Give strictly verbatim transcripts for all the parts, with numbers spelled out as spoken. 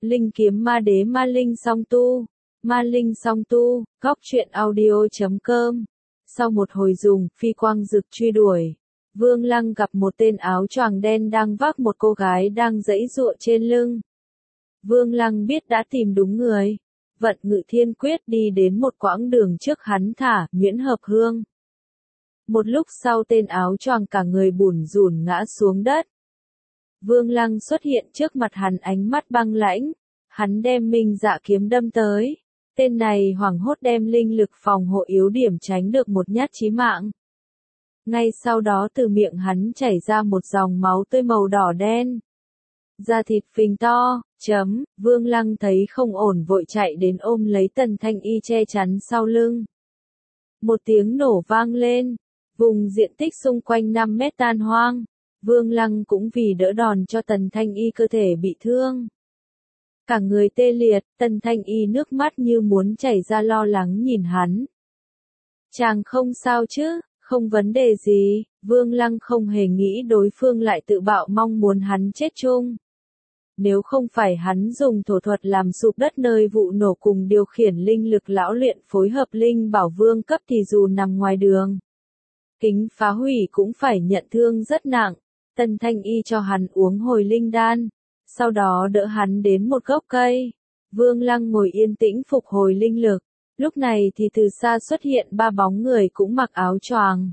Linh kiếm ma đế ma linh song tu. Ma linh song tu, góc truyện audio chấm com. Sau một hồi dùng, phi quang rực truy đuổi, Vương Lăng gặp một tên áo choàng đen đang vác một cô gái đang giãy giụa trên lưng. Vương Lăng biết đã tìm đúng người. Vận Ngự Thiên Quyết đi đến một quãng đường trước hắn thả, Nguyễn Hợp Hương. Một lúc sau tên áo choàng cả người bủn rủn ngã xuống đất. Vương Lăng xuất hiện trước mặt hắn ánh mắt băng lãnh. Hắn đem Minh Dạ kiếm đâm tới. Tên này hoảng hốt đem linh lực phòng hộ yếu điểm tránh được một nhát chí mạng. Ngay sau đó từ miệng hắn chảy ra một dòng máu tươi màu đỏ đen. Da thịt phình to, chấm, Vương Lăng thấy không ổn vội chạy đến ôm lấy Tần Thanh Y che chắn sau lưng. Một tiếng nổ vang lên, vùng diện tích xung quanh năm mét tan hoang. Vương Lăng cũng vì đỡ đòn cho Tần Thanh Y cơ thể bị thương. Cả người tê liệt, Tần Thanh Y nước mắt như muốn chảy ra lo lắng nhìn hắn. Chàng không sao chứ, không vấn đề gì, Vương Lăng không hề nghĩ đối phương lại tự bạo mong muốn hắn chết chung. Nếu không phải hắn dùng thổ thuật làm sụp đất nơi vụ nổ cùng điều khiển linh lực lão luyện phối hợp linh bảo vương cấp thì dù nằm ngoài đường, kính phá hủy cũng phải nhận thương rất nặng. Tần Thanh Y cho hắn uống hồi linh đan, sau đó đỡ hắn đến một gốc cây. Vương Lăng ngồi yên tĩnh phục hồi linh lực. Lúc này thì từ xa xuất hiện ba bóng người cũng mặc áo choàng.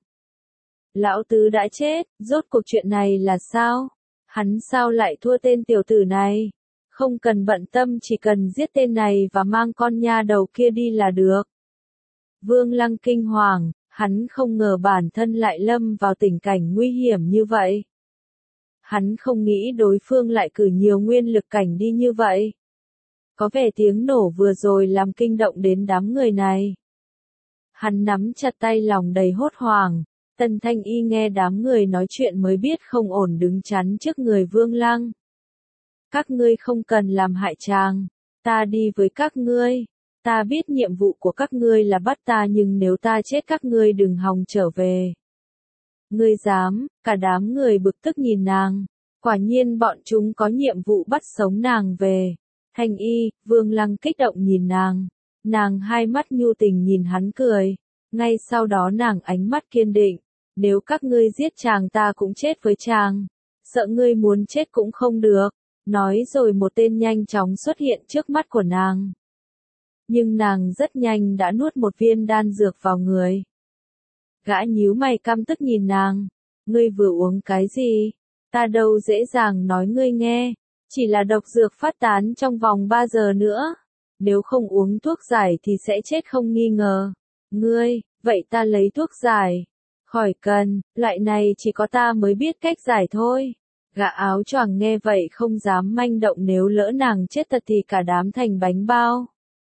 Lão tứ đã chết, rốt cuộc chuyện này là sao? Hắn sao lại thua tên tiểu tử này? Không cần bận tâm, chỉ cần giết tên này và mang con nha đầu kia đi là được. Vương Lăng kinh hoàng, hắn không ngờ bản thân lại lâm vào tình cảnh nguy hiểm như vậy. Hắn không nghĩ đối phương lại cử nhiều nguyên lực cảnh đi như vậy. Có vẻ tiếng nổ vừa rồi làm kinh động đến đám người này. Hắn nắm chặt tay lòng đầy hốt hoảng. Tần Thanh Y nghe đám người nói chuyện mới biết không ổn đứng chắn trước người Vương Lăng. Các ngươi không cần làm hại chàng. Ta đi với các ngươi. Ta biết nhiệm vụ của các ngươi là bắt ta, nhưng nếu ta chết các ngươi đừng hòng trở về. Ngươi dám? Cả đám người bực tức nhìn nàng. Quả nhiên bọn chúng có nhiệm vụ bắt sống nàng về. Thanh Y, Vương Lăng kích động nhìn nàng. Nàng hai mắt nhu tình nhìn hắn cười. Ngay sau đó nàng ánh mắt kiên định. Nếu các ngươi giết chàng ta cũng chết với chàng. Sợ ngươi muốn chết cũng không được. Nói rồi một tên nhanh chóng xuất hiện trước mắt của nàng. Nhưng nàng rất nhanh đã nuốt một viên đan dược vào người. Gã nhíu mày căm tức nhìn nàng. Ngươi vừa uống cái gì? Ta đâu dễ dàng nói ngươi nghe. Chỉ là độc dược phát tán trong vòng ba giờ nữa. Nếu không uống thuốc giải thì sẽ chết không nghi ngờ. Ngươi, vậy ta lấy thuốc giải. Khỏi cần, loại này chỉ có ta mới biết cách giải thôi. Gã áo choàng nghe vậy không dám manh động, nếu lỡ nàng chết thật thì cả đám thành bánh bao.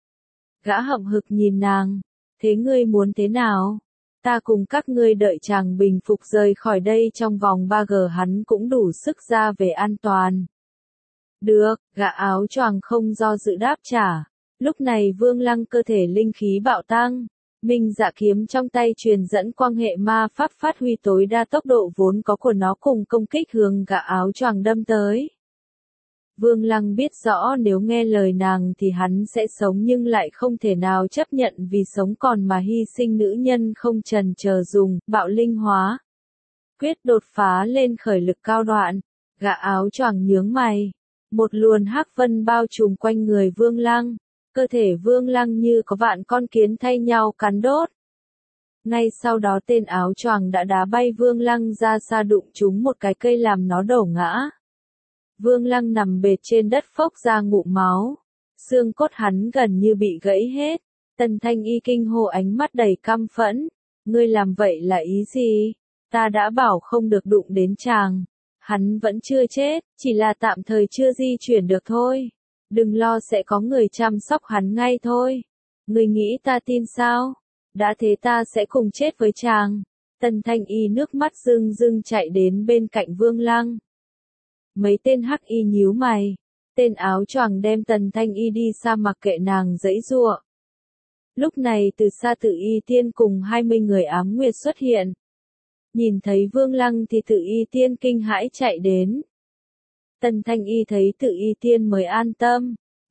Gã hậm hực nhìn nàng. Thế ngươi muốn thế nào? Ta cùng các ngươi đợi chàng bình phục rời khỏi đây trong vòng ba giờ, hắn cũng đủ sức ra về an toàn. Được, gã áo choàng không do dự đáp trả. Lúc này Vương Lăng cơ thể linh khí bạo tăng. Minh Dạ kiếm trong tay truyền dẫn quang hệ ma pháp phát huy tối đa tốc độ vốn có của nó cùng công kích hướng gã áo choàng đâm tới. Vương Lăng biết rõ nếu nghe lời nàng thì hắn sẽ sống, nhưng lại không thể nào chấp nhận vì sống còn mà hy sinh nữ nhân, không chần chờ dùng bạo linh hóa. Quyết đột phá lên khởi lực cao đoạn. Gã áo choàng nhướng mày. Một luồn hắc vân bao trùm quanh người Vương Lăng. Cơ thể Vương Lăng như có vạn con kiến thay nhau cắn đốt. Ngay sau đó tên áo choàng đã đá bay Vương Lăng ra xa, đụng trúng một cái cây làm nó đổ ngã. Vương Lăng nằm bệt trên đất phốc ra ngụm máu. Xương cốt hắn gần như bị gãy hết. Tần Thanh Y kinh hô ánh mắt đầy căm phẫn. Ngươi làm vậy là ý gì? Ta đã bảo không được đụng đến chàng. Hắn vẫn chưa chết, chỉ là tạm thời chưa di chuyển được thôi. Đừng lo, sẽ có người chăm sóc hắn ngay thôi. Ngươi nghĩ ta tin sao? Đã thế ta sẽ cùng chết với chàng. Tần Thanh Y nước mắt rưng rưng chạy đến bên cạnh Vương Lăng. Mấy tên hắc y nhíu mày. Tên áo choàng đem Tần Thanh Y đi xa mặc kệ nàng giãy giụa. Lúc này từ xa Tự Y Tiên cùng hai mươi người ám nguyệt xuất hiện. Nhìn thấy Vương Lăng thì Tự Y Tiên kinh hãi chạy đến. Tần Thanh Y thấy Tự Y Tiên mới an tâm.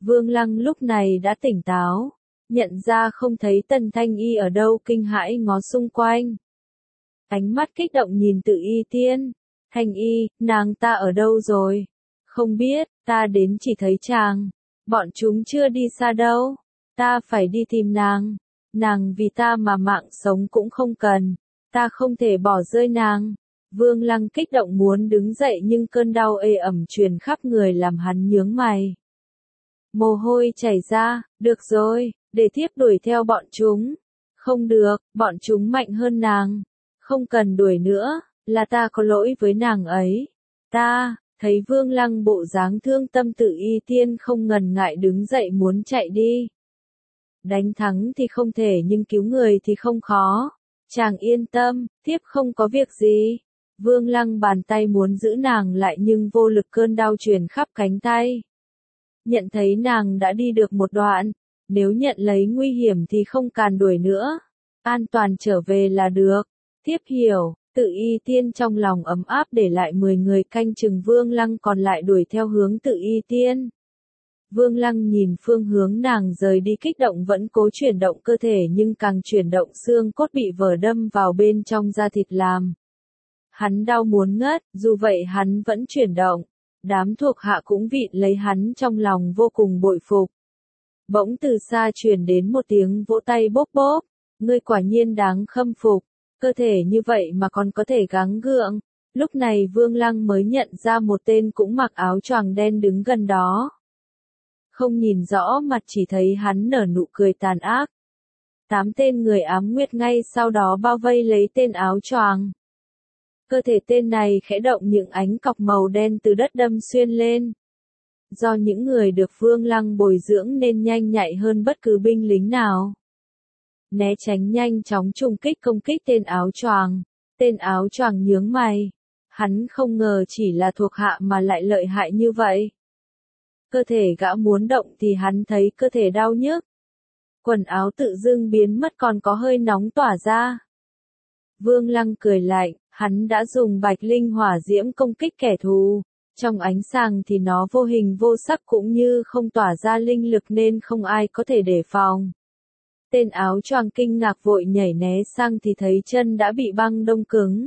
Vương Lăng lúc này đã tỉnh táo, nhận ra không thấy Tần Thanh Y ở đâu, kinh hãi ngó xung quanh. Ánh mắt kích động nhìn Tự Y Tiên, Thanh Y, nàng ta ở đâu rồi? Không biết, ta đến chỉ thấy chàng, bọn chúng chưa đi xa đâu, ta phải đi tìm nàng, nàng vì ta mà mạng sống cũng không cần, ta không thể bỏ rơi nàng. Vương Lăng kích động muốn đứng dậy nhưng cơn đau ê ẩm truyền khắp người làm hắn nhướng mày. Mồ hôi chảy ra, được rồi, để thiếp đuổi theo bọn chúng. Không được, bọn chúng mạnh hơn nàng. Không cần đuổi nữa, là ta có lỗi với nàng ấy. Ta, thấy Vương Lăng bộ dáng thương tâm, Tự Y Tiên không ngần ngại đứng dậy muốn chạy đi. Đánh thắng thì không thể nhưng cứu người thì không khó. Chàng yên tâm, thiếp không có việc gì. Vương Lăng bàn tay muốn giữ nàng lại nhưng vô lực, cơn đau truyền khắp cánh tay. Nhận thấy nàng đã đi được một đoạn, nếu nhận lấy nguy hiểm thì không càn đuổi nữa. An toàn trở về là được. Thiếp hiểu, Tự Y Tiên trong lòng ấm áp để lại mười người canh chừng Vương Lăng còn lại đuổi theo hướng Tự Y Tiên. Vương Lăng nhìn phương hướng nàng rời đi kích động vẫn cố chuyển động cơ thể nhưng càng chuyển động xương cốt bị vở đâm vào bên trong da thịt làm. Hắn đau muốn ngất, dù vậy hắn vẫn chuyển động. Đám thuộc hạ cũng vịn lấy hắn trong lòng vô cùng bội phục. Bỗng từ xa truyền đến một tiếng vỗ tay bốp bốp. Ngươi quả nhiên đáng khâm phục. Cơ thể như vậy mà còn có thể gắng gượng. Lúc này Vương Lăng mới nhận ra một tên cũng mặc áo choàng đen đứng gần đó. Không nhìn rõ mặt chỉ thấy hắn nở nụ cười tàn ác. Tám tên người ám nguyệt ngay sau đó bao vây lấy tên áo choàng. Cơ thể tên này khẽ động, những ánh cọc màu đen từ đất đâm xuyên lên. Do những người được Vương Lăng bồi dưỡng nên nhanh nhạy hơn bất cứ binh lính nào. Né tránh nhanh chóng trùng kích công kích tên áo choàng. Tên áo choàng nhướng mày. Hắn không ngờ chỉ là thuộc hạ mà lại lợi hại như vậy. Cơ thể gã muốn động thì hắn thấy cơ thể đau nhức. Quần áo tự dưng biến mất còn có hơi nóng tỏa ra. Vương Lăng cười lạnh, hắn đã dùng bạch linh hỏa diễm công kích kẻ thù. Trong ánh sáng thì nó vô hình vô sắc cũng như không tỏa ra linh lực nên không ai có thể đề phòng. Tên áo choàng kinh ngạc vội nhảy né sang thì thấy chân đã bị băng đông cứng.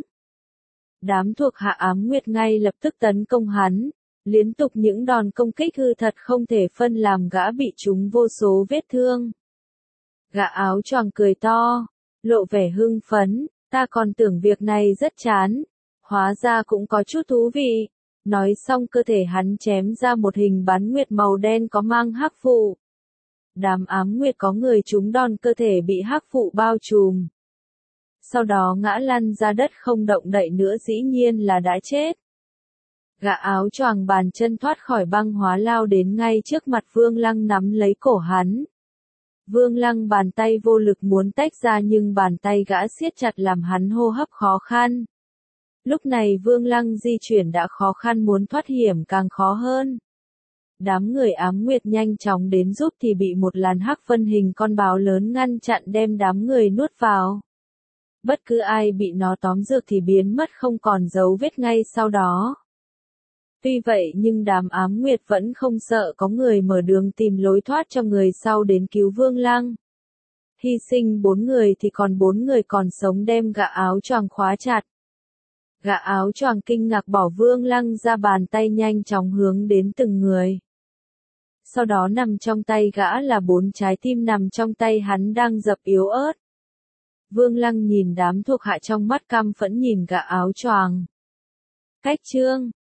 Đám thuộc hạ ám nguyệt ngay lập tức tấn công hắn. Liên tục những đòn công kích hư thật không thể phân làm gã bị trúng vô số vết thương. Gã áo choàng cười to, lộ vẻ hưng phấn, ta còn tưởng việc này rất chán, hóa ra cũng có chút thú vị. Nói xong cơ thể hắn chém ra một hình bán nguyệt màu đen có mang hắc phụ. Đám ám nguyệt có người trúng đòn cơ thể bị hắc phụ bao trùm. Sau đó ngã lăn ra đất không động đậy nữa, dĩ nhiên là đã chết. Gã áo choàng bàn chân thoát khỏi băng hóa lao đến ngay trước mặt Vương Lăng nắm lấy cổ hắn. Vương Lăng bàn tay vô lực muốn tách ra nhưng bàn tay gã siết chặt làm hắn hô hấp khó khăn. Lúc này Vương Lăng di chuyển đã khó khăn, muốn thoát hiểm càng khó hơn. Đám người ám nguyệt nhanh chóng đến giúp thì bị một làn hắc phân hình con báo lớn ngăn chặn đem đám người nuốt vào. Bất cứ ai bị nó tóm dược thì biến mất không còn dấu vết ngay sau đó. Tuy vậy nhưng đám ám nguyệt vẫn không sợ, có người mở đường tìm lối thoát cho người sau đến cứu Vương Lăng. Hy sinh bốn người thì còn bốn người còn sống đem gã áo choàng khóa chặt. Gã áo choàng kinh ngạc bỏ Vương Lăng ra, bàn tay nhanh chóng hướng đến từng người. Sau đó nằm trong tay gã là bốn trái tim nằm trong tay hắn đang dập yếu ớt. Vương Lăng nhìn đám thuộc hạ trong mắt căm phẫn nhìn gã áo choàng. Cách chương